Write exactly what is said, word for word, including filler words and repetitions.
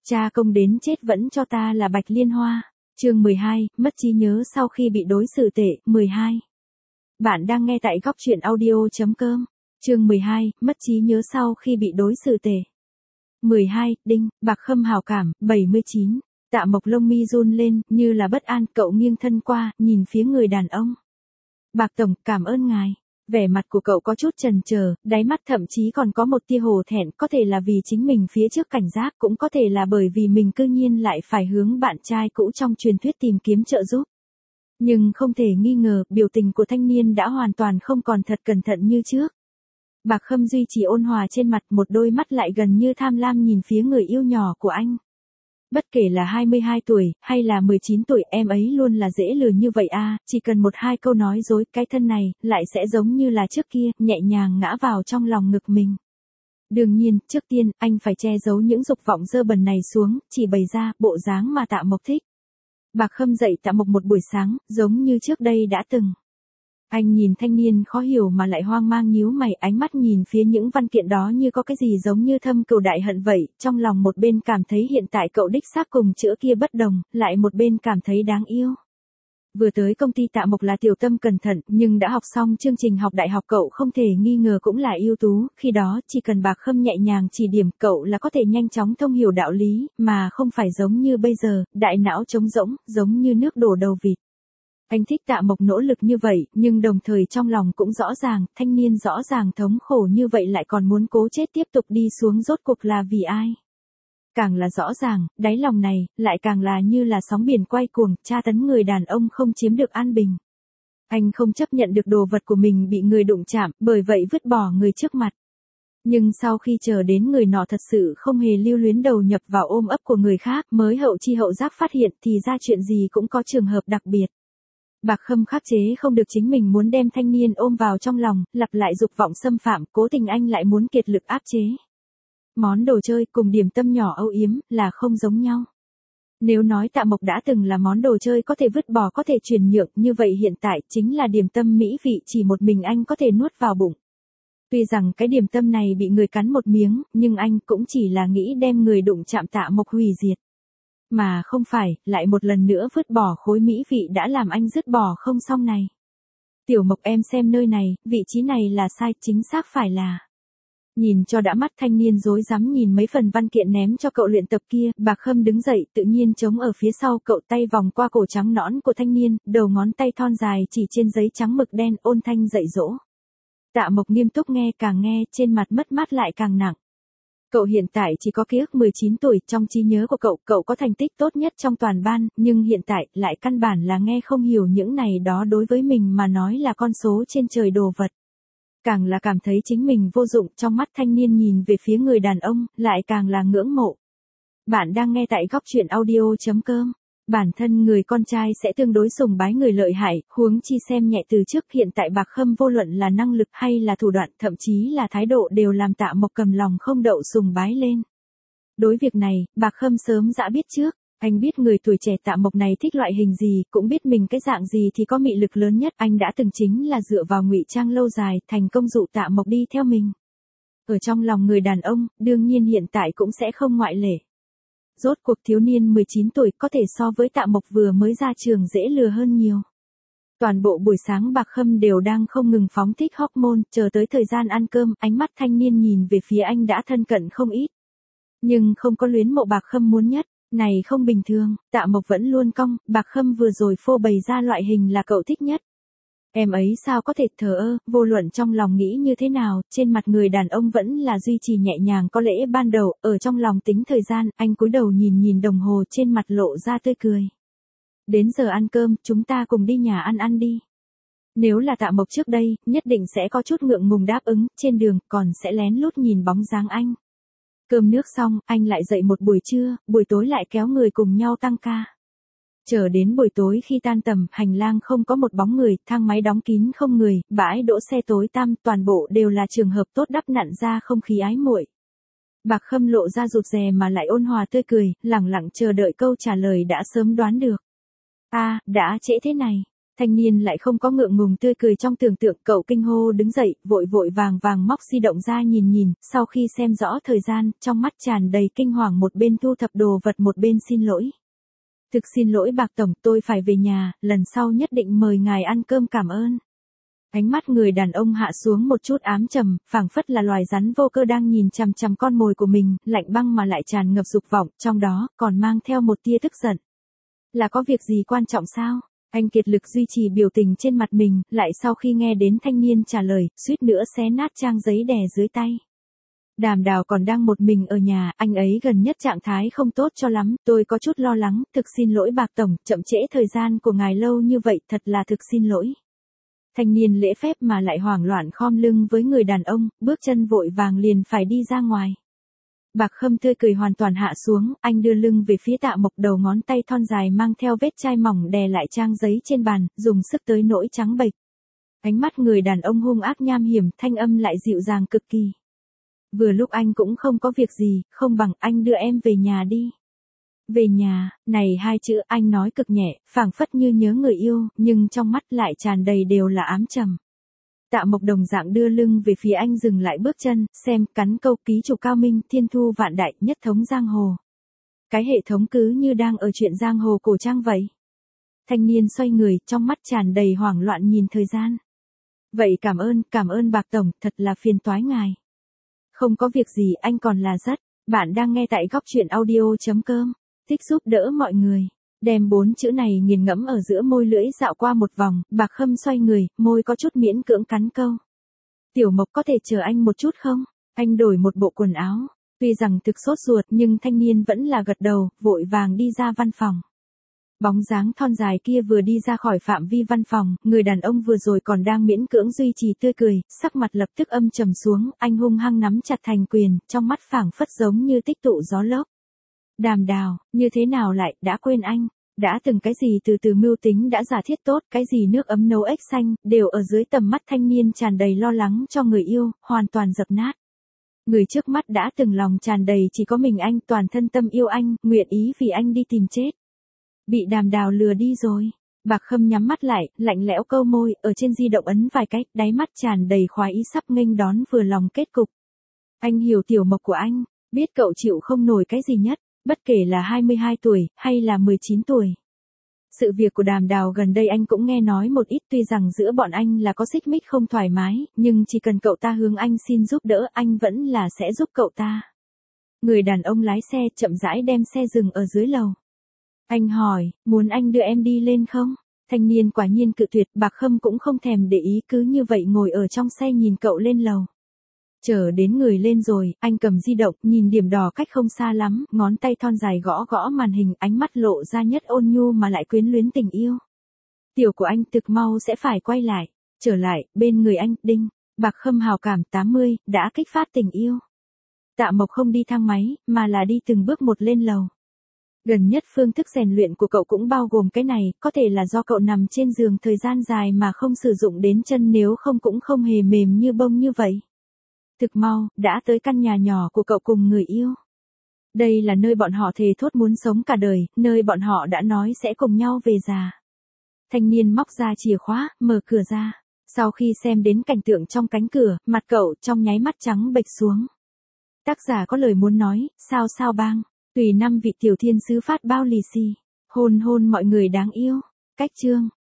Cha công đến chết vẫn cho ta là bạch liên hoa. Chương mười hai, mất trí nhớ sau khi bị đối xử tệ. mười hai. Bạn đang nghe tại góc truyện audio chấm com. Chương mười hai, mất trí nhớ sau khi bị đối xử tệ. mười hai, đinh, Bạc Khâm hảo cảm. bảy mươi chín. Tạ Mộc lông mi run lên, như là bất an, cậu nghiêng thân qua, nhìn phía người đàn ông. Bạc tổng, cảm ơn ngài. Vẻ mặt của cậu có chút chần chờ, đáy mắt thậm chí còn có một tia hổ thẹn, có thể là vì chính mình phía trước cảnh giác, cũng có thể là bởi vì mình cư nhiên lại phải hướng bạn trai cũ trong truyền thuyết tìm kiếm trợ giúp. Nhưng không thể nghi ngờ, biểu tình của thanh niên đã hoàn toàn không còn thật cẩn thận như trước. Bạc Khâm duy trì ôn hòa trên mặt, một đôi mắt lại gần như tham lam nhìn phía người yêu nhỏ của anh. Bất kể là hai mươi hai tuổi, hay là mười chín tuổi, em ấy luôn là dễ lừa như vậy à, chỉ cần một hai câu nói dối, cái thân này, lại sẽ giống như là trước kia, nhẹ nhàng ngã vào trong lòng ngực mình. Đương nhiên, trước tiên, anh phải che giấu những dục vọng dơ bẩn này xuống, chỉ bày ra, bộ dáng mà Tạ Mộc thích. Bạc Khâm dạy Tạ Mộc một buổi sáng, giống như trước đây đã từng. Anh nhìn thanh niên khó hiểu mà lại hoang mang nhíu mày, ánh mắt nhìn phía những văn kiện đó như có cái gì giống như thâm cừu đại hận vậy, trong lòng một bên cảm thấy hiện tại cậu đích xác cùng chữa kia bất đồng, lại một bên cảm thấy đáng yêu. Vừa tới công ty Tạ Mộc là tiểu tâm cẩn thận, nhưng đã học xong chương trình học đại học cậu không thể nghi ngờ cũng là ưu tú, khi đó chỉ cần Bạc Khâm nhẹ nhàng chỉ điểm cậu là có thể nhanh chóng thông hiểu đạo lý, mà không phải giống như bây giờ, đại não trống rỗng, giống như nước đổ đầu vịt. Anh thích Tạ Mộc nỗ lực như vậy, nhưng đồng thời trong lòng cũng rõ ràng, thanh niên rõ ràng thống khổ như vậy lại còn muốn cố chết tiếp tục đi xuống rốt cuộc là vì ai. Càng là rõ ràng, đáy lòng này, lại càng là như là sóng biển quay cuồng, tra tấn người đàn ông không chiếm được an bình. Anh không chấp nhận được đồ vật của mình bị người đụng chạm, bởi vậy vứt bỏ người trước mặt. Nhưng sau khi chờ đến người nọ thật sự không hề lưu luyến đầu nhập vào ôm ấp của người khác, mới hậu chi hậu giác phát hiện thì ra chuyện gì cũng có trường hợp đặc biệt. Bạc Khâm khắc chế không được chính mình muốn đem thanh niên ôm vào trong lòng, lặp lại dục vọng xâm phạm, cố tình anh lại muốn kiệt lực áp chế. Món đồ chơi cùng điểm tâm nhỏ âu yếm là không giống nhau. Nếu nói Tạ Mộc đã từng là món đồ chơi có thể vứt bỏ có thể chuyển nhượng, như vậy hiện tại chính là điểm tâm mỹ vị chỉ một mình anh có thể nuốt vào bụng. Tuy rằng cái điểm tâm này bị người cắn một miếng, nhưng anh cũng chỉ là nghĩ đem người đụng chạm Tạ Mộc hủy diệt. Mà không phải, lại một lần nữa vứt bỏ khối mỹ vị đã làm anh dứt bỏ không xong này. Tiểu Mộc em xem nơi này, vị trí này là sai, chính xác phải là. Nhìn cho đã mắt thanh niên rối rắm nhìn mấy phần văn kiện ném cho cậu luyện tập kia, Bạc Khâm đứng dậy tự nhiên chống ở phía sau cậu, tay vòng qua cổ trắng nõn của thanh niên, đầu ngón tay thon dài chỉ trên giấy trắng mực đen, ôn thanh dạy dỗ. Tạ Mộc nghiêm túc nghe, càng nghe, trên mặt mất mát lại càng nặng. Cậu hiện tại chỉ có ký ức mười chín tuổi, trong trí nhớ của cậu, cậu có thành tích tốt nhất trong toàn ban, nhưng hiện tại, lại căn bản là nghe không hiểu những này đó đối với mình mà nói là con số trên trời đồ vật. Càng là cảm thấy chính mình vô dụng, trong mắt thanh niên nhìn về phía người đàn ông, lại càng là ngưỡng mộ. Bạn đang nghe tại góc truyện audio chấm com. Bản thân người con trai sẽ tương đối sùng bái người lợi hại, huống chi xem nhẹ từ trước, hiện tại Bạc Khâm vô luận là năng lực hay là thủ đoạn, thậm chí là thái độ đều làm Tạ Mộc cầm lòng không đậu sùng bái lên. Đối việc này, Bạc Khâm sớm đã biết trước, anh biết người tuổi trẻ Tạ Mộc này thích loại hình gì, cũng biết mình cái dạng gì thì có mị lực lớn nhất, anh đã từng chính là dựa vào ngụy trang lâu dài, thành công dụ Tạ Mộc đi theo mình. Ở trong lòng người đàn ông, đương nhiên hiện tại cũng sẽ không ngoại lệ. Rốt cuộc thiếu niên mười chín tuổi có thể so với Tạ Mộc vừa mới ra trường dễ lừa hơn nhiều. Toàn bộ buổi sáng Bạc Khâm đều đang không ngừng phóng thích hormone, chờ tới thời gian ăn cơm, ánh mắt thanh niên nhìn về phía anh đã thân cận không ít. Nhưng không có luyến mộ Bạc Khâm muốn nhất, này không bình thường, Tạ Mộc vẫn luôn cong, Bạc Khâm vừa rồi phô bày ra loại hình là cậu thích nhất. Em ấy sao có thể thờ ơ, vô luận trong lòng nghĩ như thế nào, trên mặt người đàn ông vẫn là duy trì nhẹ nhàng có lẽ ban đầu, ở trong lòng tính thời gian, anh cúi đầu nhìn nhìn đồng hồ, trên mặt lộ ra tươi cười. Đến giờ ăn cơm, chúng ta cùng đi nhà ăn ăn đi. Nếu là Tạ Mộc trước đây, nhất định sẽ có chút ngượng ngùng đáp ứng, trên đường, còn sẽ lén lút nhìn bóng dáng anh. Cơm nước xong, anh lại dậy một buổi trưa, buổi tối lại kéo người cùng nhau tăng ca. Chờ đến buổi tối khi tan tầm, hành lang không có một bóng người, thang máy đóng kín không người, bãi đỗ xe tối tăm, toàn bộ đều là trường hợp tốt đắp nặn ra không khí ái muội. Bạc Khâm lộ ra rụt rè mà lại ôn hòa tươi cười, lẳng lặng chờ đợi câu trả lời đã sớm đoán được. A, à, đã trễ thế này. Thanh niên lại không có ngượng ngùng tươi cười trong tưởng tượng, cậu kinh hô đứng dậy, vội vội vàng vàng móc di động ra nhìn nhìn, sau khi xem rõ thời gian, trong mắt tràn đầy kinh hoàng, một bên thu thập đồ vật một bên xin lỗi. Thực xin lỗi Bạc tổng, tôi phải về nhà, lần sau nhất định mời ngài ăn cơm cảm ơn. Ánh mắt người đàn ông hạ xuống một chút ám trầm, phảng phất là loài rắn vô cơ đang nhìn chằm chằm con mồi của mình, lạnh băng mà lại tràn ngập dục vọng, trong đó còn mang theo một tia tức giận. Là có việc gì quan trọng sao? Anh kiệt lực duy trì biểu tình trên mặt mình, lại sau khi nghe đến thanh niên trả lời, suýt nữa xé nát trang giấy đè dưới tay. Đàm Đào còn đang một mình ở nhà, anh ấy gần nhất trạng thái không tốt cho lắm, tôi có chút lo lắng, thực xin lỗi Bạc tổng, chậm trễ thời gian của ngài lâu như vậy, thật là thực xin lỗi. Thanh niên lễ phép mà lại hoảng loạn khom lưng với người đàn ông, bước chân vội vàng liền phải đi ra ngoài. Bạc Khâm tươi cười hoàn toàn hạ xuống, anh đưa lưng về phía Tạ Mộc, đầu ngón tay thon dài mang theo vết chai mỏng đè lại trang giấy trên bàn, dùng sức tới nỗi trắng bệch. Ánh mắt người đàn ông hung ác nham hiểm, thanh âm lại dịu dàng cực kỳ. Vừa lúc anh cũng không có việc gì, không bằng anh đưa em về nhà đi. Về nhà, này hai chữ anh nói cực nhẹ, phảng phất như nhớ người yêu, nhưng trong mắt lại tràn đầy đều là ám trầm. Tạ Mộc đồng dạng đưa lưng về phía anh, dừng lại bước chân, xem, cắn câu ký chủ cao minh, thiên thu vạn đại, nhất thống giang hồ. Cái hệ thống cứ như đang ở chuyện giang hồ cổ trang vậy. Thanh niên xoay người, trong mắt tràn đầy hoảng loạn nhìn thời gian. Vậy cảm ơn, cảm ơn Bạc tổng, thật là phiền toái ngài. Không có việc gì, anh còn là rất. Bạn đang nghe tại góc truyện audio.com. Thích giúp đỡ mọi người. Đem bốn chữ này nghiền ngẫm ở giữa môi lưỡi dạo qua một vòng, Bạc Khâm xoay người, môi có chút miễn cưỡng cắn câu. Tiểu Mộc có thể chờ anh một chút không? Anh đổi một bộ quần áo. Tuy rằng thực sốt ruột nhưng thanh niên vẫn là gật đầu, vội vàng đi ra văn phòng. Bóng dáng thon dài kia vừa đi ra khỏi phạm vi văn phòng, người đàn ông vừa rồi còn đang miễn cưỡng duy trì tươi cười, sắc mặt lập tức âm trầm xuống, anh hung hăng nắm chặt thành quyền, trong mắt phảng phất giống như tích tụ gió lốc. Đàm Đào, như thế nào lại, đã quên anh, đã từng cái gì từ từ mưu tính đã giả thiết tốt, cái gì nước ấm nấu ếch xanh, đều ở dưới tầm mắt thanh niên tràn đầy lo lắng cho người yêu, hoàn toàn dập nát. Người trước mắt đã từng lòng tràn đầy chỉ có mình anh, toàn thân tâm yêu anh, nguyện ý vì anh đi tìm chết. Bị Đàm Đào lừa đi rồi. Bạc Khâm nhắm mắt lại, lạnh lẽo câu môi, ở trên di động ấn vài cái, đáy mắt tràn đầy khoái ý sắp nghênh đón vừa lòng kết cục. Anh hiểu Tiểu Mộc của anh, biết cậu chịu không nổi cái gì nhất, bất kể là hai mươi hai tuổi, hay là mười chín tuổi. Sự việc của Đàm Đào gần đây anh cũng nghe nói một ít, tuy rằng giữa bọn anh là có xích mích không thoải mái, nhưng chỉ cần cậu ta hướng anh xin giúp đỡ, anh vẫn là sẽ giúp cậu ta. Người đàn ông lái xe chậm rãi đem xe dừng ở dưới lầu. Anh hỏi, muốn anh đưa em đi lên không? Thanh niên quả nhiên cự tuyệt, Bạc Khâm cũng không thèm để ý, cứ như vậy ngồi ở trong xe nhìn cậu lên lầu. Chờ đến người lên rồi, anh cầm di động, nhìn điểm đỏ cách không xa lắm, ngón tay thon dài gõ gõ màn hình, ánh mắt lộ ra nhất ôn nhu mà lại quyến luyến tình yêu. Tiểu của anh thực mau sẽ phải quay lại, trở lại, bên người anh, đinh. Bạc Khâm hào cảm tám mươi, đã kích phát tình yêu. Tạ Mộc không đi thang máy, mà là đi từng bước một lên lầu. Gần nhất phương thức rèn luyện của cậu cũng bao gồm cái này, có thể là do cậu nằm trên giường thời gian dài mà không sử dụng đến chân, nếu không cũng không hề mềm như bông như vậy. Thực mau, đã tới căn nhà nhỏ của cậu cùng người yêu. Đây là nơi bọn họ thề thốt muốn sống cả đời, nơi bọn họ đã nói sẽ cùng nhau về già. Thanh niên móc ra chìa khóa, mở cửa ra. Sau khi xem đến cảnh tượng trong cánh cửa, mặt cậu trong nháy mắt trắng bệch xuống. Tác giả có lời muốn nói, sao sao bang. Tùy năm vị tiểu thiên sứ phát bao lì xì. Hôn hôn mọi người đáng yêu. Cách chương.